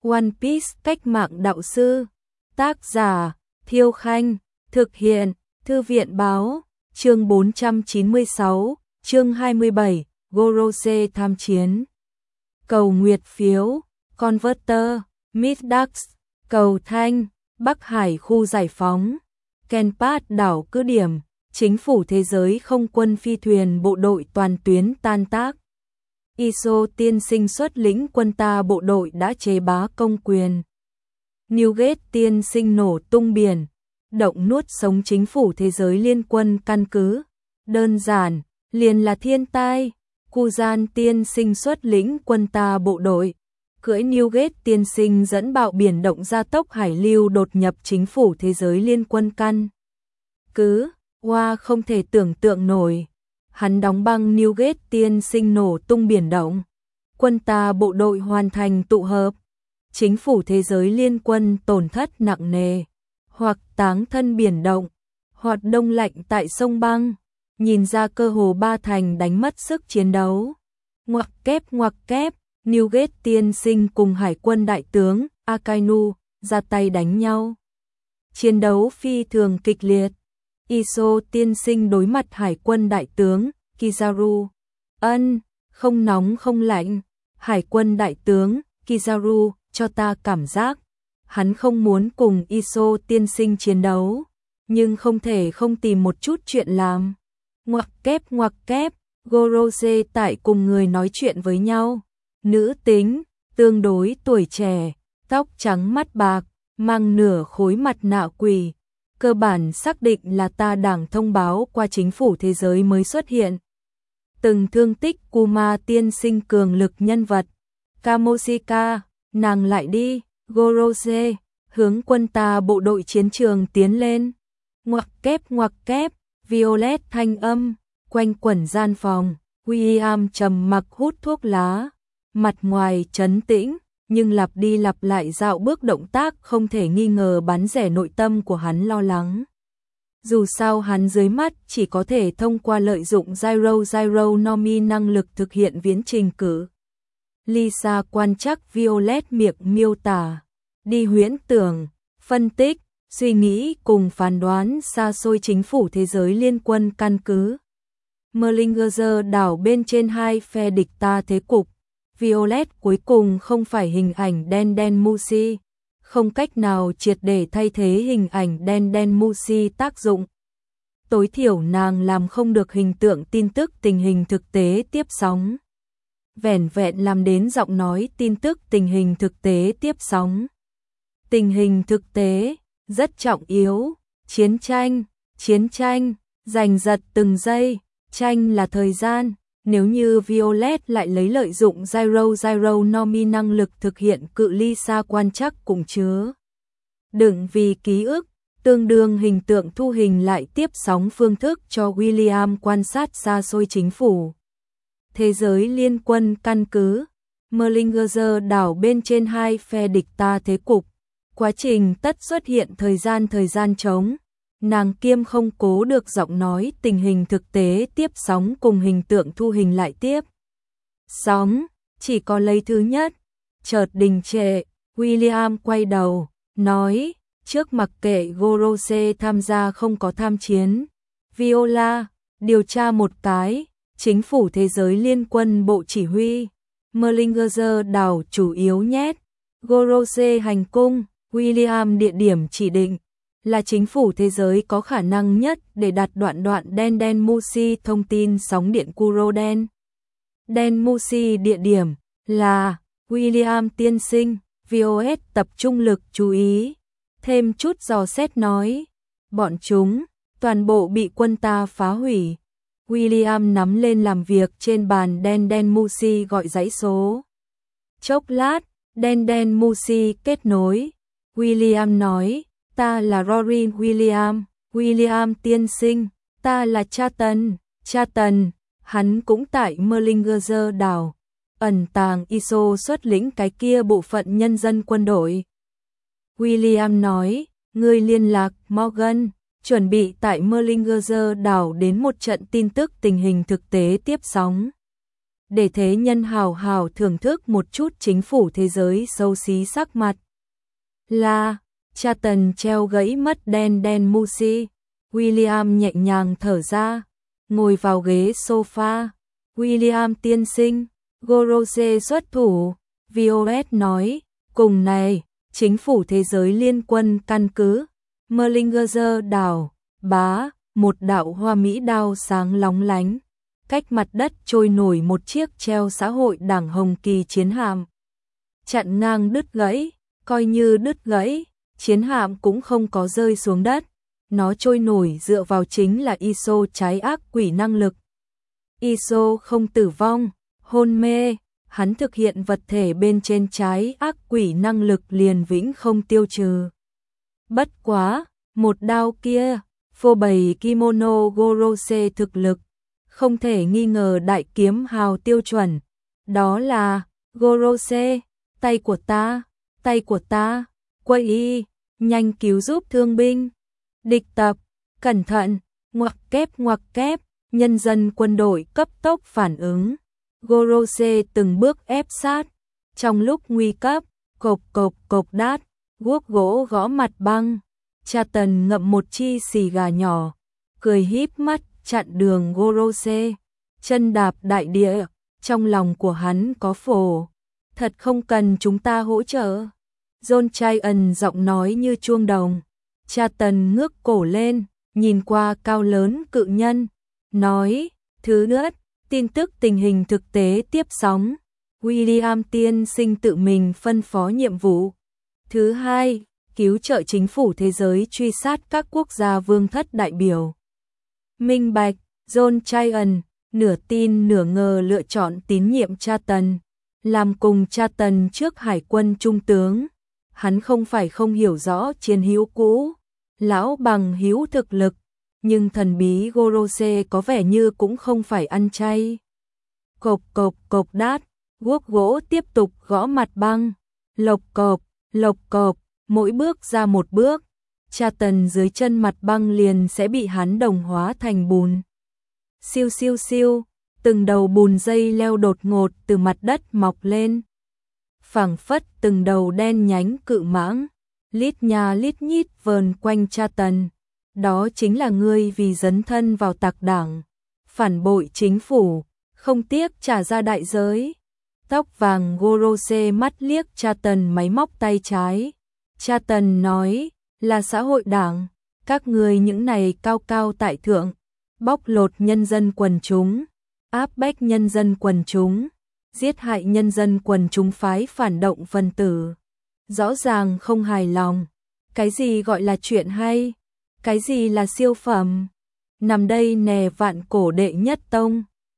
One Piece cách mạng đạo sư. Tác giả Thiêu Khanh. Thực hiện Thư viện Báo. Chương 496, chương 27, Gorose tham chiến. Cầu nguyệt phiếu, Converter, Midax, cầu thanh, Bắc Hải khu giải phóng, Kenpat đảo cứ điểm, chính phủ thế giới không quân phi thuyền bộ đội toàn tuyến tan tác. Iso tiên sinh xuất lĩnh quân ta bộ đội đã chế bá công quyền. Newgate tiên sinh nổ tung biển, động nuốt sống chính phủ thế giới liên quân căn cứ. Đơn giản, liền là thiên tai. Kuzan tiên sinh xuất lĩnh quân ta bộ đội, cưỡi Newgate tiên sinh dẫn bạo biển động gia tốc hải lưu đột nhập chính phủ thế giới liên quân căn cứ. Hoa không thể tưởng tượng nổi. Hắn đóng băng Newgate tiên sinh nổ tung biển động. Quân ta bộ đội hoàn thành tụ hợp. Chính phủ thế giới liên quân tổn thất nặng nề, hoặc táng thân biển động, hoặc đông lạnh tại sông băng. Nhìn ra cơ hồ ba thành đánh mất sức chiến đấu. Ngoặc kép, Newgate tiên sinh cùng hải quân đại tướng Akainu ra tay đánh nhau. Chiến đấu phi thường kịch liệt. Iso tiên sinh đối mặt hải quân đại tướng Kizaru. Không nóng không lạnh. Hải quân đại tướng Kizaru cho ta cảm giác hắn không muốn cùng Iso tiên sinh chiến đấu, nhưng không thể không tìm một chút chuyện làm. Ngoặc kép, Gorose tại cùng người nói chuyện với nhau. Nữ tính, tương đối tuổi trẻ, tóc trắng mắt bạc, mang nửa khối mặt nạ quỷ. Cơ bản xác định là ta đảng thông báo qua chính phủ thế giới mới xuất hiện. Từng thương tích Kuma tiên sinh cường lực nhân vật. Kamoshika, nàng lại đi. Gorose, hướng quân ta bộ đội chiến trường tiến lên. Ngoặc kép, Violet thanh âm, quanh quẩn gian phòng. William trầm mặc hút thuốc lá, mặt ngoài trấn tĩnh, nhưng lặp đi lặp lại dạo bước động tác không thể nghi ngờ bắn rẻ nội tâm của hắn lo lắng. Dù sao hắn dưới mắt chỉ có thể thông qua lợi dụng Gyro Nomi năng lực thực hiện viễn trình cử. Lisa quan trắc Violet miệng miêu tả, đi huyễn tưởng, phân tích, suy nghĩ cùng phán đoán xa xôi chính phủ thế giới liên quân căn cứ. Merlingerzer đảo bên trên hai phe địch ta thế cục. Violet cuối cùng không phải hình ảnh đen Musi, không cách nào triệt để thay thế hình ảnh đen Musi tác dụng. Tối thiểu nàng làm không được hình tượng tin tức tình hình thực tế tiếp sóng. Vẻn vẹn làm đến giọng nói tin tức tình hình thực tế tiếp sóng. Tình hình thực tế rất trọng yếu. Chiến tranh, giành giật từng giây. Tranh là thời gian. Nếu như Violet lại lấy lợi dụng Gyro Nomi năng lực thực hiện cự ly xa quan trắc cùng chứa đựng vì ký ức, tương đương hình tượng thu hình lại tiếp sóng phương thức cho William quan sát xa xôi chính phủ thế giới liên quân căn cứ. Merlingerzer đảo bên trên hai phe địch ta thế cục. Quá trình tất xuất hiện thời gian trống. Nàng kiêm không cố được giọng nói tình hình thực tế tiếp sóng cùng hình tượng thu hình lại tiếp sóng, chỉ có lấy thứ nhất. Chợt đình trệ, William quay đầu, nói, trước mặc kệ Gorose tham gia không có tham chiến. Viola, điều tra một cái, chính phủ thế giới liên quân bộ chỉ huy. Merlingerzer đảo chủ yếu nhét. Gorose hành cung, William địa điểm chỉ định. Là chính phủ thế giới có khả năng nhất để đặt đoạn đen Musi thông tin sóng điện Kuroden. Đen Musi địa điểm là William tiên sinh. VOS tập trung lực chú ý. Thêm chút dò xét nói. Bọn chúng, toàn bộ bị quân ta phá hủy. William nắm lên làm việc trên bàn đen Musi gọi dãy số. Chốc lát, đen Musi kết nối. William nói. Ta là Rory William tiên sinh, ta là Chaton, hắn cũng tại Merlingerzer đảo, ẩn tàng Iso xuất lĩnh cái kia bộ phận nhân dân quân đội. William nói, ngươi liên lạc Morgan, chuẩn bị tại Merlingerzer đảo đến một trận tin tức tình hình thực tế tiếp sóng. để thế nhân hào hào thưởng thức một chút chính phủ thế giới xấu xí sắc mặt. Là, cha Tần treo gãy mất đen đen Musi. William nhẹ nhàng thở ra, ngồi vào ghế sofa. William tiên sinh, Gorose xuất thủ. Violet nói, cùng này, chính phủ thế giới liên quân căn cứ. Merlingerzer đảo, bá, một đạo hoa mỹ đao sáng lóng lánh. Cách mặt đất trôi nổi một chiếc treo xã hội đảng hồng kỳ chiến hạm. Chặn ngang đứt gãy, coi như đứt gãy, chiến hạm cũng không có rơi xuống đất. Nó trôi nổi dựa vào chính là ISO trái ác quỷ năng lực. ISO không tử vong, hôn mê, hắn thực hiện vật thể bên trên trái ác quỷ năng lực liền vĩnh không tiêu trừ. Bất quá, một đao kia, phô bày kimono Gorose thực lực, không thể nghi ngờ đại kiếm hào tiêu chuẩn. Đó là, Gorose, tay của ta, quay y, nhanh cứu giúp thương binh. Địch tập, cẩn thận, ngoặc kép, nhân dân quân đội cấp tốc phản ứng. Gorose từng bước ép sát, trong lúc nguy cấp, cộc đát, guốc gỗ gõ mặt băng. Cha Tần ngậm một chi xì gà nhỏ, cười híp mắt chặn đường Gorose, chân đạp đại địa, trong lòng của hắn có phổ. Thật không cần chúng ta hỗ trợ. John Chien giọng nói như chuông đồng. Cha Tần ngước cổ lên, nhìn qua cao lớn cự nhân, nói, thứ nhất, tin tức tình hình thực tế tiếp sóng, William tiên sinh tự mình phân phó nhiệm vụ. Thứ hai, cứu trợ chính phủ thế giới truy sát các quốc gia vương thất đại biểu. Minh bạch, John Chien, nửa tin nửa ngờ lựa chọn tín nhiệm cha Tần, làm cùng cha Tần trước hải quân trung tướng. Hắn không phải không hiểu rõ chiến hữu cũ, lão bằng hữu thực lực, nhưng thần bí Gorose có vẻ như cũng không phải ăn chay. Cộc đát, guốc gỗ tiếp tục gõ mặt băng, lộc cộp, mỗi bước ra một bước, cha Tần dưới chân mặt băng liền sẽ bị hắn đồng hóa thành bùn. Siêu, từng đầu bùn dây leo đột ngột từ mặt đất mọc lên. Phảng phất từng đầu đen nhánh cự mãng, lít nha lít nhít vờn quanh cha Tần. Đó chính là ngươi vì dấn thân vào tặc đảng, phản bội chính phủ, không tiếc trả ra đại giới. Tóc vàng Gorose mắt liếc cha Tần máy móc tay trái. Cha Tần nói, là xã hội đảng, các ngươi những này cao cao tại thượng, bóc lột nhân dân quần chúng, áp bách nhân dân quần chúng, giết hại nhân dân quần chúng phái phản động phân tử. Rõ ràng không hài lòng. Cái gì gọi là chuyện hay? Cái gì là siêu phẩm? Nằm đây nè vạn cổ đệ nhất tông.